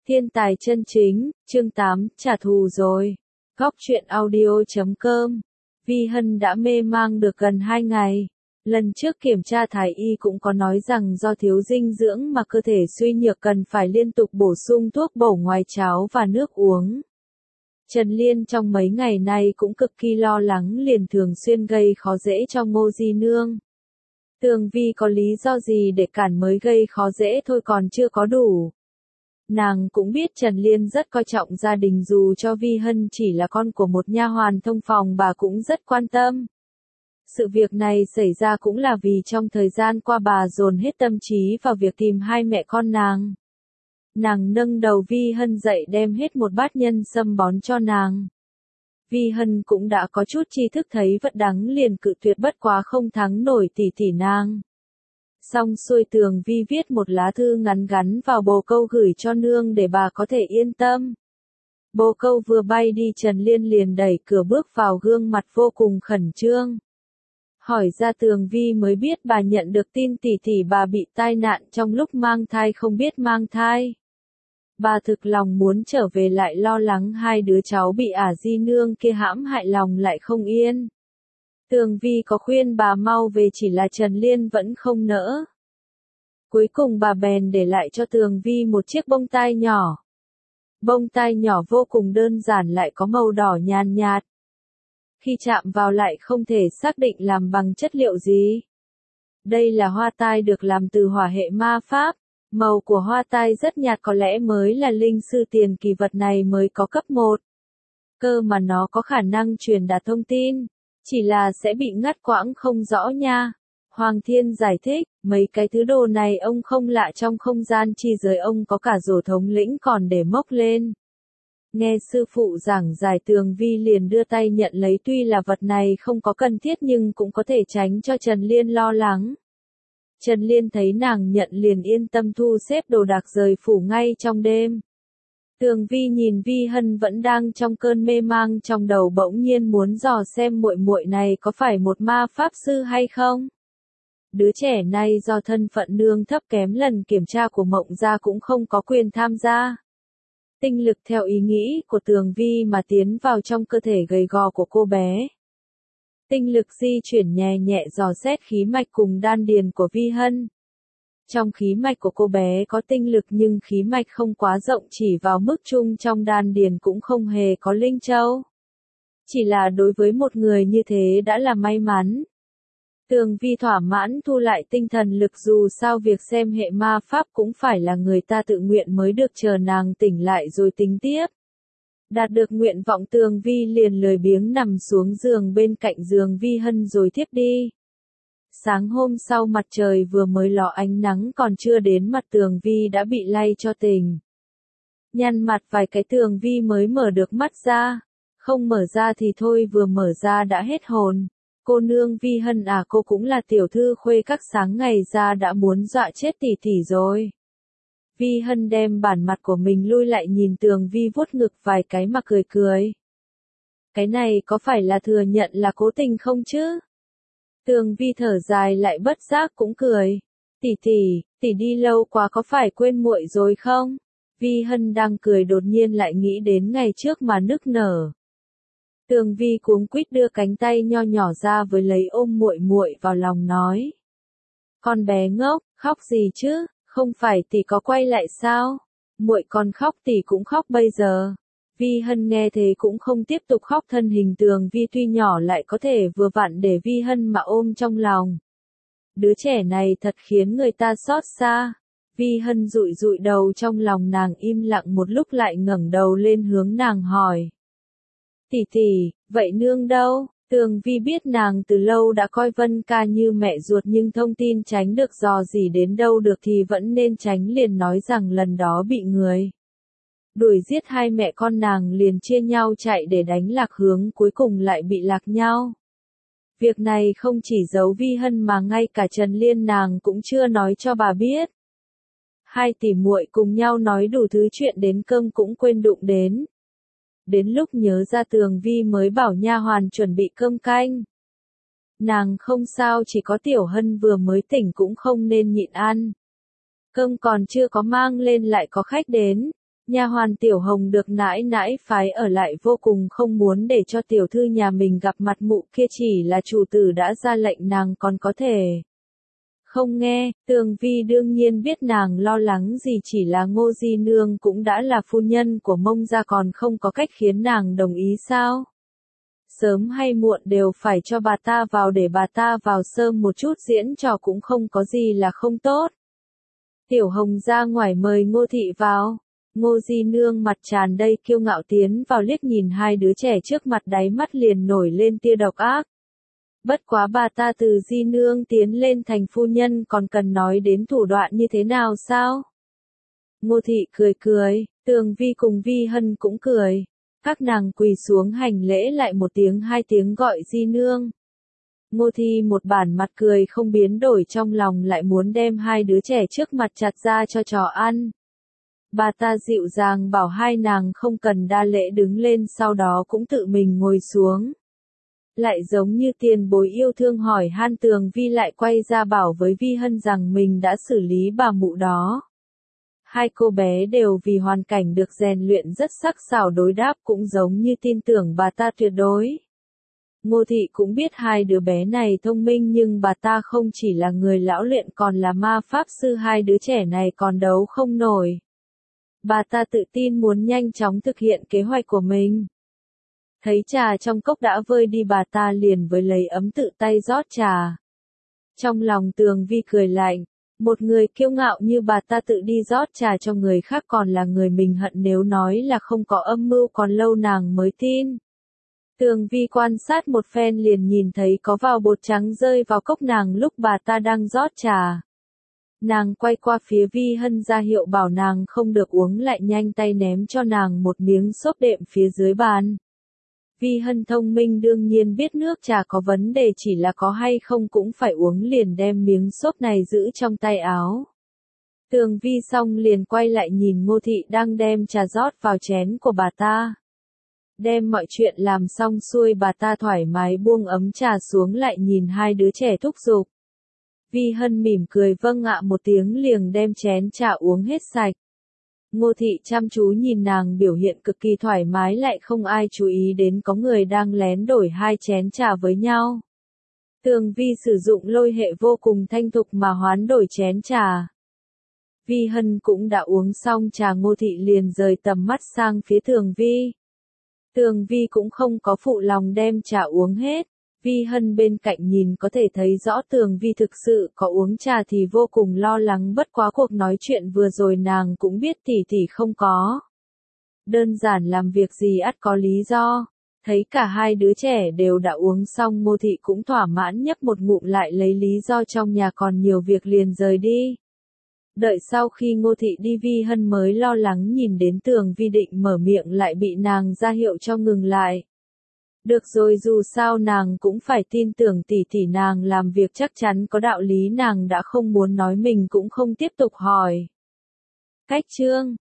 Thiên tài chân chính, chương 8, trả thù rồi. Góc truyện audio.com. Vi Hân đã mê mang được gần 2 ngày. Lần trước kiểm tra thái y cũng có nói rằng do thiếu dinh dưỡng mà cơ thể suy nhược cần phải liên tục bổ sung thuốc bổ ngoài cháo và nước uống. Trần Liên trong mấy ngày nay cũng cực kỳ lo lắng liền thường xuyên gây khó dễ cho Ngô Di Nương. Tường Vi có lý do gì để cản mới gây khó dễ thôi còn chưa có đủ. Nàng cũng biết Trần Liên rất coi trọng gia đình dù cho Vi Hân chỉ là con của một nha hoàn thông phòng bà cũng rất quan tâm. Sự việc này xảy ra cũng là vì trong thời gian qua bà dồn hết tâm trí vào việc tìm hai mẹ con nàng. Nàng nâng đầu Vi Hân dậy đem hết một bát nhân sâm bón cho nàng. Vi Hân cũng đã có chút tri thức thấy vật đắng liền cự tuyệt bất quá không thắng nổi tỷ tỷ nàng. Xong xuôi Tường Vi viết một lá thư ngắn gắn vào bồ câu gửi cho nương để bà có thể yên tâm. Bồ câu vừa bay đi Trần Liên liền đẩy cửa bước vào gương mặt vô cùng khẩn trương. Hỏi ra Tường Vi mới biết bà nhận được tin tỷ tỷ bà bị tai nạn trong lúc mang thai không biết mang thai. Bà thực lòng muốn trở về lại lo lắng hai đứa cháu bị Di Nương kia hãm hại lòng lại không yên. Tường Vi có khuyên bà mau về chỉ là Trần Liên vẫn không nỡ. Cuối cùng bà bèn để lại cho Tường Vi một chiếc bông tai nhỏ. Bông tai nhỏ vô cùng đơn giản lại có màu đỏ nhàn nhạt. Khi chạm vào lại không thể xác định làm bằng chất liệu gì. Đây là hoa tai được làm từ hỏa hệ ma pháp. Màu của hoa tai rất nhạt có lẽ mới là linh sư tiền kỳ vật này mới có cấp 1. Cơ mà nó có khả năng truyền đạt thông tin. Chỉ là sẽ bị ngắt quãng không rõ nha. Hoàng Thiên giải thích, mấy cái thứ đồ này ông không lạ trong không gian chi giới ông có cả rổ thống lĩnh còn để mốc lên. Nghe sư phụ giảng giải Tường Vi liền đưa tay nhận lấy tuy là vật này không có cần thiết nhưng cũng có thể tránh cho Trần Liên lo lắng. Trần Liên thấy nàng nhận liền yên tâm thu xếp đồ đạc rời phủ ngay trong đêm. Tường Vi nhìn Vi Hân vẫn đang trong cơn mê mang trong đầu bỗng nhiên muốn dò xem muội muội này có phải một ma pháp sư hay không. Đứa trẻ này do thân phận nương thấp kém lần kiểm tra của Mộng gia cũng không có quyền tham gia. Tinh lực theo ý nghĩ của Tường Vi mà tiến vào trong cơ thể gầy gò của cô bé. Tinh lực di chuyển nhẹ nhẹ dò xét khí mạch cùng đan điền của Vi Hân. Trong khí mạch của cô bé có tinh lực nhưng khí mạch không quá rộng chỉ vào mức chung trong đan điền cũng không hề có linh châu. Chỉ là đối với một người như thế đã là may mắn. Tường Vi thỏa mãn thu lại tinh thần lực dù sao việc xem hệ ma pháp cũng phải là người ta tự nguyện mới được chờ nàng tỉnh lại rồi tính tiếp. Đạt được nguyện vọng Tường Vi liền lười biếng nằm xuống giường bên cạnh giường Vi Hân rồi thiếp đi. Sáng hôm sau mặt trời vừa mới ló ánh nắng còn chưa đến mặt Tường Vi đã bị lay cho tỉnh. Nhăn mặt vài cái Tường Vi mới mở được mắt ra. Không mở ra thì thôi vừa mở ra đã hết hồn. Cô nương Vi Hân à cô cũng là tiểu thư khuê các sáng ngày ra đã muốn dọa chết tỷ tỷ rồi. Vi Hân đem bản mặt của mình lui lại nhìn Tường Vi vuốt ngực vài cái mà cười cười. Cái này có phải là thừa nhận là cố tình không chứ? Tường Vi thở dài lại bất giác cũng cười. Tỷ đi lâu quá có phải quên muội rồi không? Vi Hân đang cười đột nhiên lại nghĩ đến ngày trước mà nức nở. Tường Vi cuống quýt đưa cánh tay nho nhỏ ra với lấy ôm muội muội vào lòng nói. Con bé ngốc, khóc gì chứ, không phải tỷ có quay lại sao? Muội còn khóc tỷ cũng khóc bây giờ. Vi Hân nghe thế cũng không tiếp tục khóc thân hình Tường Vi tuy nhỏ lại có thể vừa vặn để Vi Hân mà ôm trong lòng. Đứa trẻ này thật khiến người ta xót xa. Vi Hân dụi dụi đầu trong lòng nàng im lặng một lúc lại ngẩng đầu lên hướng nàng hỏi. Tỷ, vậy nương đâu? Tường Vi biết nàng từ lâu đã coi Vân Ca như mẹ ruột nhưng thông tin tránh được dò gì đến đâu được thì vẫn nên tránh liền nói rằng lần đó bị người đuổi giết hai mẹ con nàng liền chia nhau chạy để đánh lạc hướng cuối cùng lại bị lạc nhau. Việc này không chỉ giấu Vi Hân mà ngay cả Trần Liên nàng cũng chưa nói cho bà biết. Hai tỷ muội cùng nhau nói đủ thứ chuyện đến cơm cũng quên đụng đến. Đến lúc nhớ ra Tường Vi mới bảo nha hoàn chuẩn bị cơm canh. Nàng không sao chỉ có Tiểu Hân vừa mới tỉnh cũng không nên nhịn ăn. Cơm còn chưa có mang lên lại có khách đến. Nha hoàn Tiểu Hồng được nãi nãi phái ở lại vô cùng không muốn để cho tiểu thư nhà mình gặp mặt mụ kia, chỉ là chủ tử đã ra lệnh nàng còn có thể không nghe. Tường Vi đương nhiên biết nàng lo lắng gì, chỉ là Ngô Di Nương cũng đã là phu nhân của Mông gia, còn không có cách khiến nàng đồng ý sao? Sớm hay muộn đều phải cho bà ta vào, để bà ta vào sớm một chút diễn trò cũng không có gì là không tốt. Tiểu Hồng ra ngoài mời Ngô Thị vào. Ngô Di Nương mặt tràn đầy kiêu ngạo tiến vào, liếc nhìn hai đứa trẻ trước mặt, đáy mắt liền nổi lên tia độc ác. Bất quá bà ta từ Di Nương tiến lên thành phu nhân còn cần nói đến thủ đoạn như thế nào sao? Ngô Thị cười cười, Tường Vi cùng Vi Hân cũng cười. Các nàng quỳ xuống hành lễ lại một tiếng hai tiếng gọi Di Nương. Ngô Thị một bản mặt cười không biến đổi, trong lòng lại muốn đem hai đứa trẻ trước mặt chặt ra cho chó ăn. Bà ta dịu dàng bảo hai nàng không cần đa lễ đứng lên, sau đó cũng tự mình ngồi xuống. Lại giống như tiền bối yêu thương hỏi han, Tường Vi lại quay ra bảo với Vi Hân rằng mình đã xử lý bà mụ đó. Hai cô bé đều vì hoàn cảnh được rèn luyện rất sắc sảo đối đáp, cũng giống như tin tưởng bà ta tuyệt đối. Ngô Thị cũng biết hai đứa bé này thông minh, nhưng bà ta không chỉ là người lão luyện còn là ma pháp sư, hai đứa trẻ này còn đấu không nổi. Bà ta tự tin muốn nhanh chóng thực hiện kế hoạch của mình. Thấy trà trong cốc đã vơi đi, bà ta liền với lấy ấm tự tay rót trà. Trong lòng Tường Vi cười lạnh, một người kiêu ngạo như bà ta tự đi rót trà cho người khác còn là người mình hận, nếu nói là không có âm mưu còn lâu nàng mới tin. Tường Vi quan sát một phen liền nhìn thấy có vào bột trắng rơi vào cốc nàng lúc bà ta đang rót trà. Nàng quay qua phía Vi Hân ra hiệu bảo nàng không được uống, lại nhanh tay ném cho nàng một miếng xốp đệm phía dưới bàn. Vi Hân thông minh đương nhiên biết nước trà có vấn đề, chỉ là có hay không cũng phải uống, liền đem miếng xốp này giữ trong tay áo. Tường Vi xong liền quay lại nhìn Ngô Thị đang đem trà rót vào chén của bà ta. Đem mọi chuyện làm xong xuôi, bà ta thoải mái buông ấm trà xuống, lại nhìn hai đứa trẻ thúc giục. Vi Hân mỉm cười vâng ạ một tiếng liền đem chén trà uống hết sạch. Ngô Thị chăm chú nhìn nàng biểu hiện cực kỳ thoải mái, lại không ai chú ý đến có người đang lén đổi hai chén trà với nhau. Tường Vi sử dụng lôi hệ vô cùng thanh thục mà hoán đổi chén trà. Vi Hân cũng đã uống xong trà, Ngô Thị liền rời tầm mắt sang phía Tường Vi. Tường Vi cũng không có phụ lòng đem trà uống hết. Vi Hân bên cạnh nhìn có thể thấy rõ Tường Vi thực sự có uống trà thì vô cùng lo lắng, bất quá cuộc nói chuyện vừa rồi nàng cũng biết tỷ tỷ không có đơn giản làm việc gì ắt có lý do. Thấy cả hai đứa trẻ đều đã uống xong, Ngô Thị cũng thỏa mãn nhấp một ngụm, lại lấy lý do trong nhà còn nhiều việc liền rời đi. Đợi sau khi Ngô Thị đi, Vi Hân mới lo lắng nhìn đến Tường Vi định mở miệng lại bị nàng ra hiệu cho ngừng lại. Được rồi, dù sao nàng cũng phải tin tưởng tỷ tỷ nàng làm việc chắc chắn có đạo lý, nàng đã không muốn nói mình cũng không tiếp tục hỏi. Cách chương